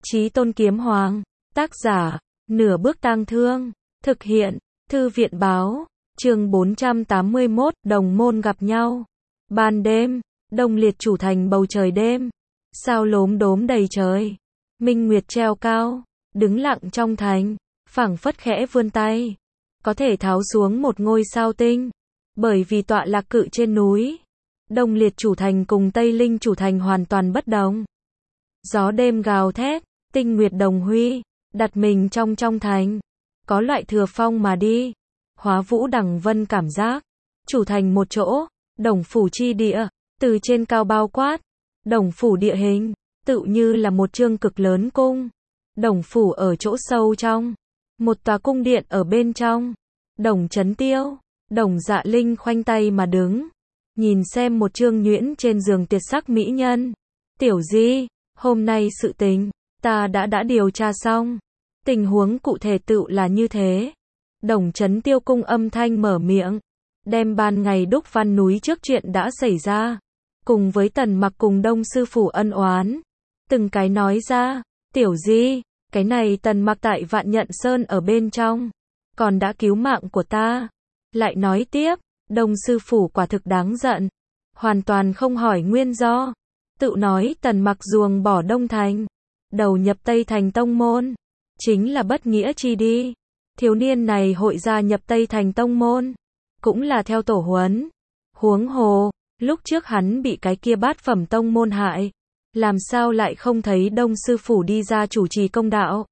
Chí Tôn Kiếm Hoàng. Tác giả, Nửa Bước Tang Thương. Thực hiện, Thư viện Báo. Chương 481, đồng môn gặp nhau. Ban đêm, Đông Liệt chủ thành bầu trời đêm. Sao lốm đốm đầy trời. Minh Nguyệt treo cao, đứng lặng trong thành, phảng phất khẽ vươn tay. Có thể tháo xuống một ngôi sao tinh. Bởi vì tọa lạc cự trên núi. Đông Liệt chủ thành cùng Tây Linh chủ thành hoàn toàn bất đồng. Gió đêm gào thét, tinh nguyệt đồng huy, đặt mình trong thành. Có loại thừa phong mà đi. Hóa vũ đằng vân cảm giác. Chủ thành một chỗ, đồng phủ chi địa, từ trên cao bao quát. Đồng phủ địa hình, tự như là một chương cực lớn cung. Đồng phủ ở chỗ sâu trong. Một tòa cung điện ở bên trong. Đồng Chấn Tiêu, Đồng Dạ Linh khoanh tay mà đứng. Nhìn xem một chương nhuyễn trên giường tuyệt sắc mỹ nhân. Tiểu Di, hôm nay sự tình, ta đã điều tra xong. Tình huống cụ thể tự là như thế. Đồng Chấn Tiêu cung âm thanh mở miệng. Đem ban ngày Đúc Văn núi trước chuyện đã xảy ra. Cùng với Tần Mặc cùng Đông sư phủ ân oán. Từng cái nói ra, Tiểu Di, cái này Tần Mặc tại Vạn Nhận Sơn ở bên trong. Còn đã cứu mạng của ta. Lại nói tiếp, Đông sư phủ quả thực đáng giận. Hoàn toàn không hỏi nguyên do. Tự nói Tần Mặc ruồng bỏ Đông Thành. Đầu nhập Tây Thành tông môn. Chính là bất nghĩa chi đi. Thiếu niên này hội gia nhập Tây Thành tông môn. Cũng là theo tổ huấn. Huống hồ, lúc trước hắn bị cái kia bát phẩm tông môn hại. Làm sao lại không thấy Đông sư phủ đi ra chủ trì công đạo.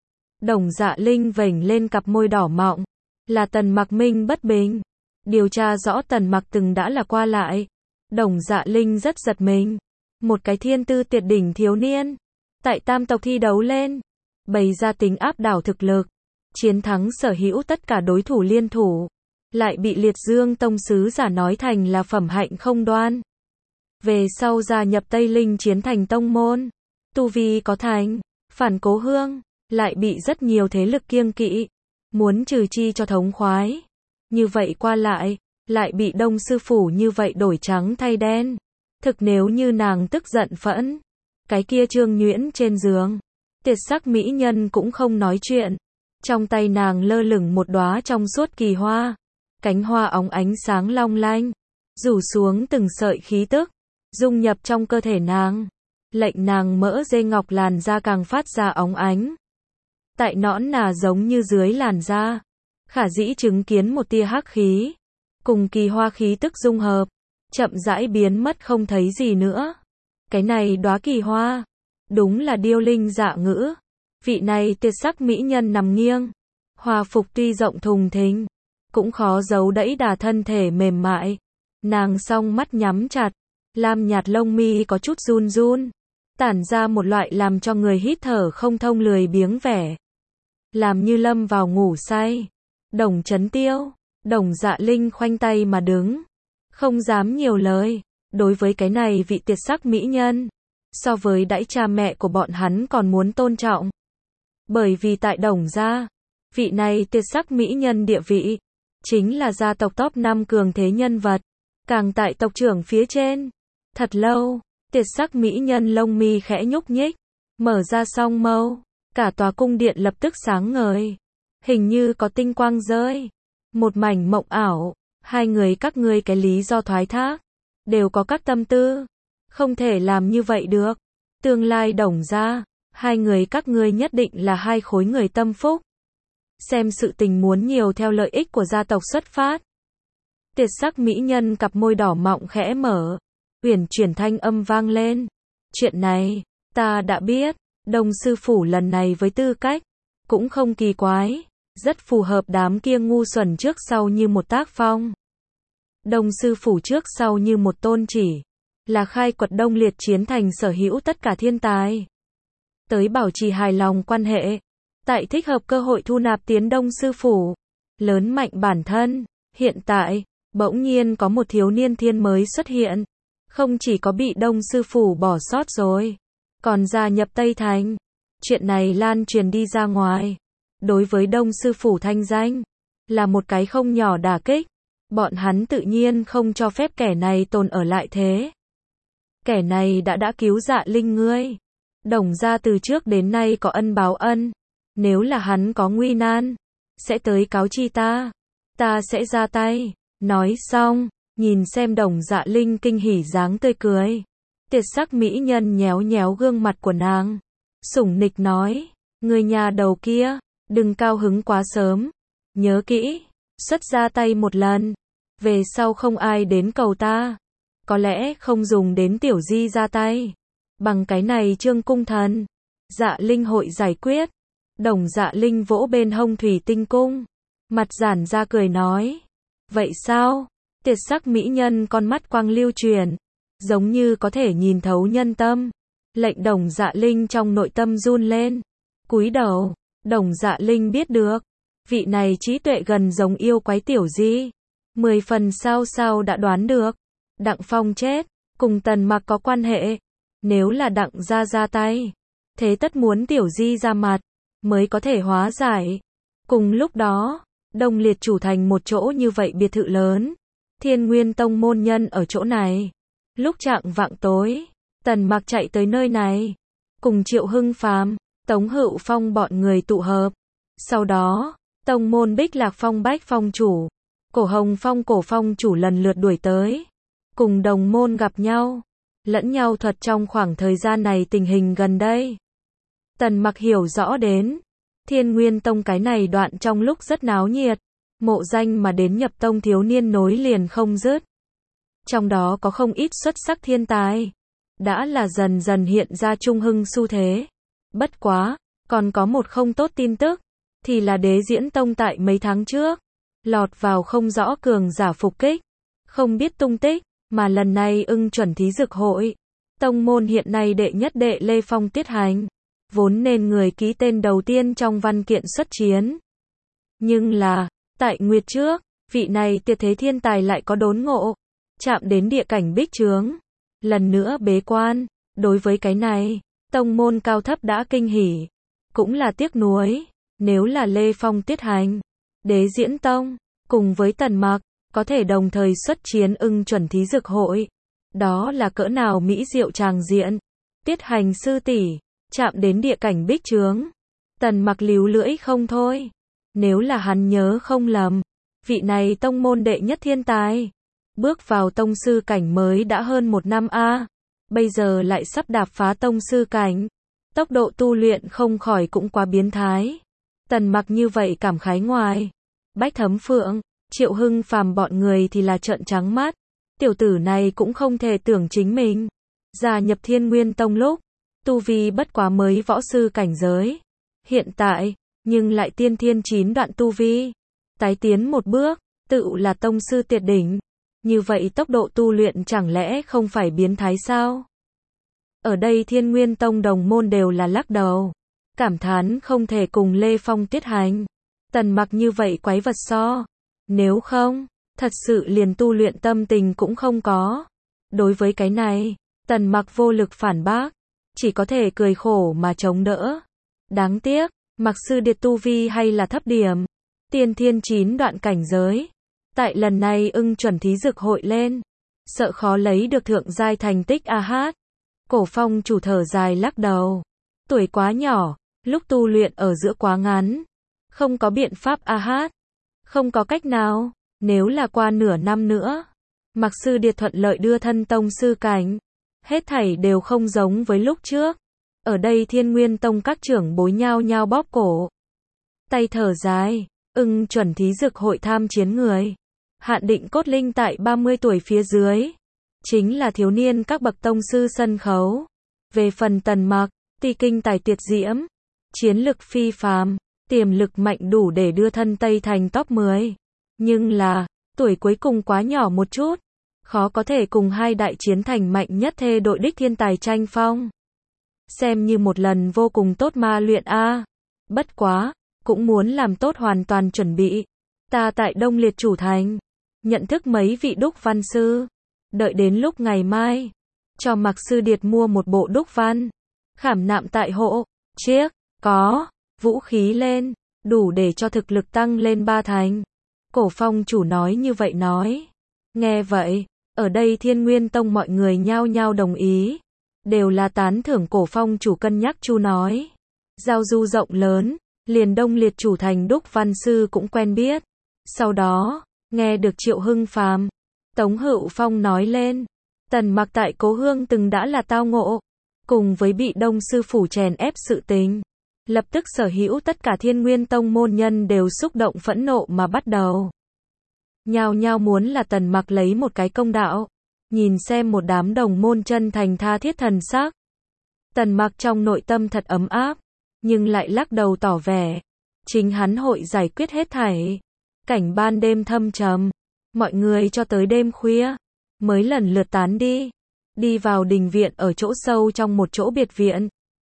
Đồng Dạ Linh vểnh lên cặp môi đỏ mọng. Là Tần Mặc minh bất bình. Điều tra rõ Tần Mặc từng đã là qua lại. Đồng Dạ Linh rất giật mình. Một cái thiên tư tuyệt đỉnh thiếu niên. Tại tam tộc thi đấu lên. Bày ra tính áp đảo thực lực. Chiến thắng sở hữu tất cả đối thủ liên thủ. Lại bị Liệt Dương tông sứ giả nói thành là phẩm hạnh không đoan. Về sau gia nhập Tây Linh chiến thành tông môn. Tu vi có thành. Phản cố hương. Lại bị rất nhiều thế lực kiêng kỵ. Muốn trừ chi cho thống khoái. Như vậy qua lại. Lại bị Đông sư phủ như vậy đổi trắng thay đen. Thực nếu như nàng tức giận phẫn. Cái kia trương nhuyễn trên giường. Tuyệt sắc mỹ nhân cũng không nói chuyện. Trong tay nàng lơ lửng một đóa trong suốt kỳ hoa. Cánh hoa óng ánh sáng long lanh. Rủ xuống từng sợi khí tức. Dung nhập trong cơ thể nàng. Lệnh nàng mỡ dê ngọc làn da càng phát ra óng ánh. Tại nõn nà giống như dưới làn da. Khả dĩ chứng kiến một tia hắc khí. Cùng kỳ hoa khí tức dung hợp. Chậm rãi biến mất không thấy gì nữa. Cái này đóa kỳ hoa. Đúng là điêu linh dạ ngữ. Vị này tuyệt sắc mỹ nhân nằm nghiêng. Hòa phục tuy rộng thùng thình. Cũng khó giấu đẫy đà thân thể mềm mại. Nàng song mắt nhắm chặt. Lam nhạt lông mi có chút run run. Tản ra một loại làm cho người hít thở không thông lười biếng vẻ. Làm như lâm vào ngủ say. Đồng Chấn Tiêu, Đồng Dạ Linh khoanh tay mà đứng. Không dám nhiều lời. Đối với cái này vị tuyệt sắc mỹ nhân. So với đãi cha mẹ của bọn hắn còn muốn tôn trọng. Bởi vì tại Đồng gia. Vị này tuyệt sắc mỹ nhân địa vị. Chính là gia tộc top 5 cường thế nhân vật. Càng tại tộc trưởng phía trên. Thật lâu, tuyệt sắc mỹ nhân lông mi khẽ nhúc nhích. Mở ra song mâu. Cả tòa cung điện lập tức sáng ngời. Hình như có tinh quang rơi. Một mảnh mộng ảo. Hai người các ngươi cái lý do thoái thác. Đều có các tâm tư. Không thể làm như vậy được. Tương lai Đồng gia. Hai người các ngươi nhất định là hai khối người tâm phúc. Xem sự tình muốn nhiều theo lợi ích của gia tộc xuất phát. Tuyệt sắc mỹ nhân cặp môi đỏ mọng khẽ mở. Uyển chuyển thanh âm vang lên. Chuyện này, ta đã biết. Đông sư phủ lần này với tư cách. Cũng không kỳ quái. Rất phù hợp đám kia ngu xuẩn trước sau như một tác phong. Đông sư phủ trước sau như một tôn chỉ. Là khai quật Đông Liệt chiến thành sở hữu tất cả thiên tài. Tới bảo trì hài lòng quan hệ. Tại thích hợp cơ hội thu nạp tiến Đông sư phủ. Lớn mạnh bản thân. Hiện tại, bỗng nhiên có một thiếu niên thiên mới xuất hiện. Không chỉ có bị Đông sư phủ bỏ sót rồi. Còn gia nhập Tây Thành. Chuyện này lan truyền đi ra ngoài. Đối với Đông sư phủ thanh danh. Là một cái không nhỏ đả kích. Bọn hắn tự nhiên không cho phép kẻ này tồn ở lại thế. Kẻ này đã cứu Dạ Linh ngươi. Đồng gia từ trước đến nay có ân báo ân. Nếu là hắn có nguy nan, sẽ tới cáo chi ta. Ta sẽ ra tay. Nói xong, nhìn xem Đồng Dạ Linh kinh hỉ dáng tươi cười. Tuyệt sắc mỹ nhân nhéo nhéo gương mặt của nàng. Sủng nịch nói, người nhà đầu kia, đừng cao hứng quá sớm. Nhớ kỹ, xuất ra tay một lần. Về sau không ai đến cầu ta. Có lẽ không dùng đến tiểu di ra tay. Bằng cái này Trương Cung Thần. Dạ Linh hội giải quyết. Đồng Dạ Linh vỗ bên hông thủy tinh cung. Mặt giản ra cười nói. Vậy sao? Tuyệt sắc mỹ nhân con mắt quang lưu truyền. Giống như có thể nhìn thấu nhân tâm. Lệnh Đồng Dạ Linh trong nội tâm run lên. Cúi đầu. Đồng Dạ Linh biết được. Vị này trí tuệ gần giống yêu quái tiểu di. 10 phần sao đã đoán được. Đặng Phong chết. Cùng Tần Mặc có quan hệ. Nếu là Đặng gia ra tay. Thế tất muốn tiểu di ra mặt. Mới có thể hóa giải. Cùng lúc đó. Đông Liệt chủ thành một chỗ như vậy biệt thự lớn. Thiên Nguyên Tông môn nhân ở chỗ này. Lúc chạng vạng tối. Tần Mặc chạy tới nơi này. Cùng Triệu Hưng Phàm, Tống Hữu Phong bọn người tụ hợp. Sau đó, tông môn Bích Lạc Phong Bách Phong chủ, Cổ Hồng Phong Cổ Phong chủ lần lượt đuổi tới. Cùng đồng môn gặp nhau. Lẫn nhau thuật trong khoảng thời gian này tình hình gần đây. Tần Mặc hiểu rõ đến. Thiên Nguyên Tông cái này đoạn trong lúc rất náo nhiệt. Mộ danh mà đến nhập tông thiếu niên nối liền không dứt. Trong đó có không ít xuất sắc thiên tài. Đã là dần dần hiện ra trung hưng xu thế. Bất quá, còn có một không tốt tin tức. Thì là Đế Diễn Tông tại mấy tháng trước. Lọt vào không rõ cường giả phục kích. Không biết tung tích. Mà lần này ưng chuẩn thí dực hội. Tông môn hiện nay đệ nhất đệ Lê Phong tiết hành. Vốn nên người ký tên đầu tiên trong văn kiện xuất chiến. Nhưng là, tại nguyệt trước, vị này tuyệt thế thiên tài lại có đốn ngộ. Chạm đến địa cảnh bích trướng. Lần nữa bế quan. Đối với cái này, tông môn cao thấp đã kinh hỉ. Cũng là tiếc nuối. Nếu là Lê Phong tiết hành, Đế Diễn Tông, cùng với Tần Mặc, có thể đồng thời xuất chiến ưng chuẩn thí dực hội. Đó là cỡ nào mỹ diệu tràng diện. Tiết hành sư tỷ, chạm đến địa cảnh bích trướng. Tần Mặc líu lưỡi không thôi. Nếu là hắn nhớ không lầm, vị này tông môn đệ nhất thiên tài. Bước vào tông sư cảnh mới đã hơn 1 năm a. Bây giờ lại sắp đạp phá tông sư cảnh. Tốc độ tu luyện không khỏi cũng quá biến thái. Tần Mặc như vậy cảm khái ngoài. Bách Thấm Phượng, Triệu Hưng Phàm bọn người thì là trợn trắng mắt. Tiểu tử này cũng không thể tưởng chính mình. Gia nhập Thiên Nguyên Tông lúc. Tu vi bất quá mới võ sư cảnh giới. Hiện tại, nhưng lại tiên thiên 9 đoạn tu vi. Tái tiến một bước, tự là tông sư tuyệt đỉnh. Như vậy tốc độ tu luyện chẳng lẽ không phải biến thái sao? Ở đây Thiên Nguyên Tông đồng môn đều là lắc đầu. Cảm thán không thể cùng Lê Phong tiết hành. Tần Mặc như vậy quái vật so. Nếu không, thật sự liền tu luyện tâm tình cũng không có. Đối với cái này, Tần Mặc vô lực phản bác. Chỉ có thể cười khổ mà chống đỡ. Đáng tiếc, Mặc sư điệt tu vi hay là thấp điểm. Tiên thiên 9 đoạn cảnh giới. Tại lần này ưng chuẩn thí dực hội lên. Sợ khó lấy được thượng giai thành tích a hát. Cổ Phong chủ thở dài lắc đầu. Tuổi quá nhỏ, lúc tu luyện ở giữa quá ngắn. Không có biện pháp a hát. Không có cách nào, nếu là qua nửa năm nữa. Mặc sư điệt thuận lợi đưa thân tông sư cảnh. Hết thảy đều không giống với lúc trước. Ở đây Thiên Nguyên Tông các trưởng bối nhao nhao bóp cổ. Tay thở dài, ưng chuẩn thí dực hội tham chiến người. Hạn định cốt linh tại 30 tuổi phía dưới. Chính là thiếu niên các bậc tông sư sân khấu. Về phần Tần Mặc, ti kinh tài tuyệt diễm. Chiến lực phi phàm, tiềm lực mạnh đủ để đưa thân Tây thành top 10. Nhưng là, tuổi cuối cùng quá nhỏ một chút. Khó có thể cùng hai đại chiến thành mạnh nhất thê đội đích thiên tài tranh phong. Xem như một lần vô cùng tốt ma luyện a. Bất quá, cũng muốn làm tốt hoàn toàn chuẩn bị. Ta tại Đông Liệt chủ thành, nhận thức mấy vị đúc văn sư. Đợi đến lúc ngày mai, cho Mặc sư điệt mua một bộ đúc văn. Khảm nạm tại hộ, chiếc, có, vũ khí lên, đủ để cho thực lực tăng lên 3 thành. Cổ Phong chủ nói như vậy nói. Nghe vậy, ở đây Thiên Nguyên Tông mọi người nhao nhao đồng ý. đều là tán thưởng Cổ Phong chủ cân nhắc chu nói. Giao du rộng lớn, liền Đông Liệt chủ thành Đúc Văn Sư cũng quen biết. Sau đó, nghe được Triệu Hưng Phàm, Tống Hữu Phong nói lên, Tần Mặc tại Cố Hương từng đã là tao ngộ, cùng với bị Đông sư phủ chèn ép sự tình. Lập tức sở hữu tất cả Thiên Nguyên Tông môn nhân đều xúc động phẫn nộ mà bắt đầu. Nhao nhao muốn là Tần Mặc lấy một cái công đạo. Nhìn xem một đám đồng môn chân thành tha thiết thần sắc. Tần Mặc trong nội tâm thật ấm áp, nhưng lại lắc đầu tỏ vẻ. Chính hắn hội giải quyết hết thảy. Cảnh ban đêm thâm trầm. Mọi người cho tới đêm khuya, mới lần lượt tán đi. Đi vào đình viện ở chỗ sâu trong một chỗ biệt viện.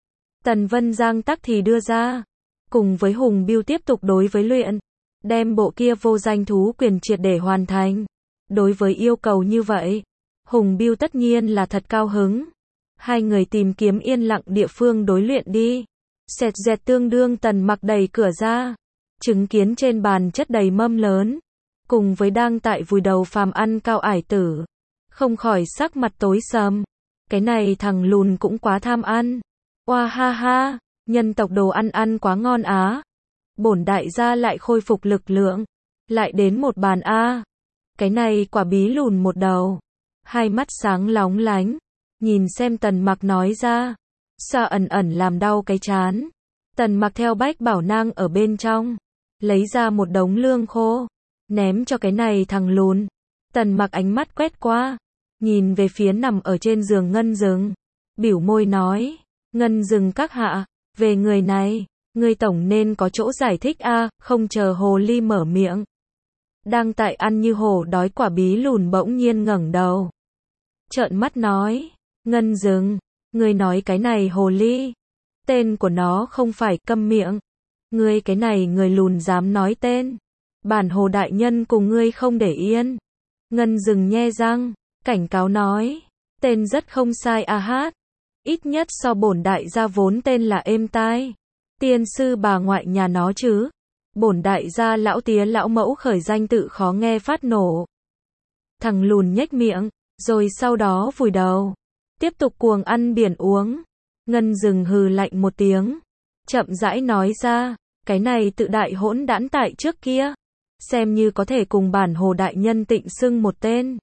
Tần Vân Giang tắc thì đưa ra. Cùng với Hùng Biêu tiếp tục đối với luyện. Đem bộ kia vô danh thú quyền triệt để hoàn thành. Đối với yêu cầu như vậy, Hùng Biêu tất nhiên là thật cao hứng. Hai người tìm kiếm yên lặng địa phương đối luyện đi. Xẹt dẹt tương đương Tần Mặc đẩy cửa ra. Chứng kiến trên bàn chất đầy mâm lớn. Cùng với đang tại vùi đầu phàm ăn Cao Ải Tử. Không khỏi sắc mặt tối sầm. Cái này thằng lùn cũng quá tham ăn. Oa ha ha, nhân tộc đồ ăn quá ngon á. Bổn đại gia lại khôi phục lực lượng. Lại đến một bàn a. Cái này quả bí lùn một đầu. Hai mắt sáng lóng lánh. Nhìn xem Tần Mặc nói ra. Xa ẩn ẩn làm đau cái chán. Tần Mặc theo Bách Bảo Nang ở bên trong. Lấy ra một đống lương khô. Ném cho cái này thằng lùn. Tần Mặc ánh mắt quét qua. Nhìn về phía nằm ở trên giường Ngân Dừng. Biểu môi nói. Ngân Dừng các hạ. Về người này. Người tổng nên có chỗ giải thích a. Không chờ hồ ly mở miệng. Đang tại ăn như hổ đói quả bí lùn bỗng nhiên ngẩng đầu. Trợn mắt nói. Ngân Dừng. Ngươi nói cái này hồ ly. Tên của nó không phải câm miệng. Ngươi cái này người lùn dám nói tên. Bản hồ đại nhân cùng ngươi không để yên. Ngân Dừng nhe răng. Cảnh cáo nói. Tên rất không sai a hát. Ít nhất so bổn đại gia vốn tên là êm tai. Tiên sư bà ngoại nhà nó chứ. Bổn đại gia lão tía lão mẫu khởi danh tự khó nghe phát nổ. Thằng lùn nhếch miệng. Rồi sau đó vùi đầu. Tiếp tục cuồng ăn biển uống. Ngân Dừng hừ lạnh một tiếng. Chậm rãi nói ra. Cái này tự đại hỗn đản tại trước kia. Xem như có thể cùng bản hồ đại nhân tịnh xưng một tên.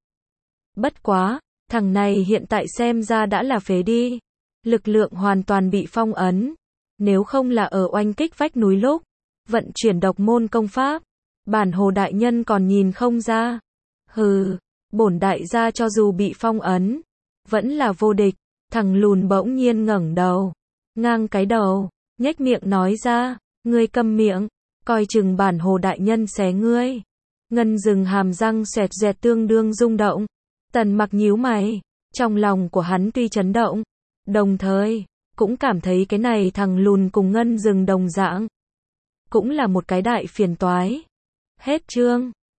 Bất quá. Thằng này hiện tại xem ra đã là phế đi. Lực lượng hoàn toàn bị phong ấn. Nếu không là ở oanh kích vách núi lúc. Vận chuyển độc môn công pháp. Bản hồ đại nhân còn nhìn không ra. Hừ. Bổn đại gia cho dù bị phong ấn. Vẫn là vô địch. Thằng lùn bỗng nhiên ngẩng đầu. Ngang cái đầu. Nhếch miệng nói ra. Ngươi câm miệng. Coi chừng bản hồ đại nhân xé ngươi. Ngân Dừng hàm răng xẹt dẹt tương đương rung động. Tần Mặc nhíu mày. Trong lòng của hắn tuy chấn động. Đồng thời. Cũng cảm thấy cái này thằng lùn cùng Ngân Dừng đồng dạng. Cũng là một cái đại phiền toái. Hết chương.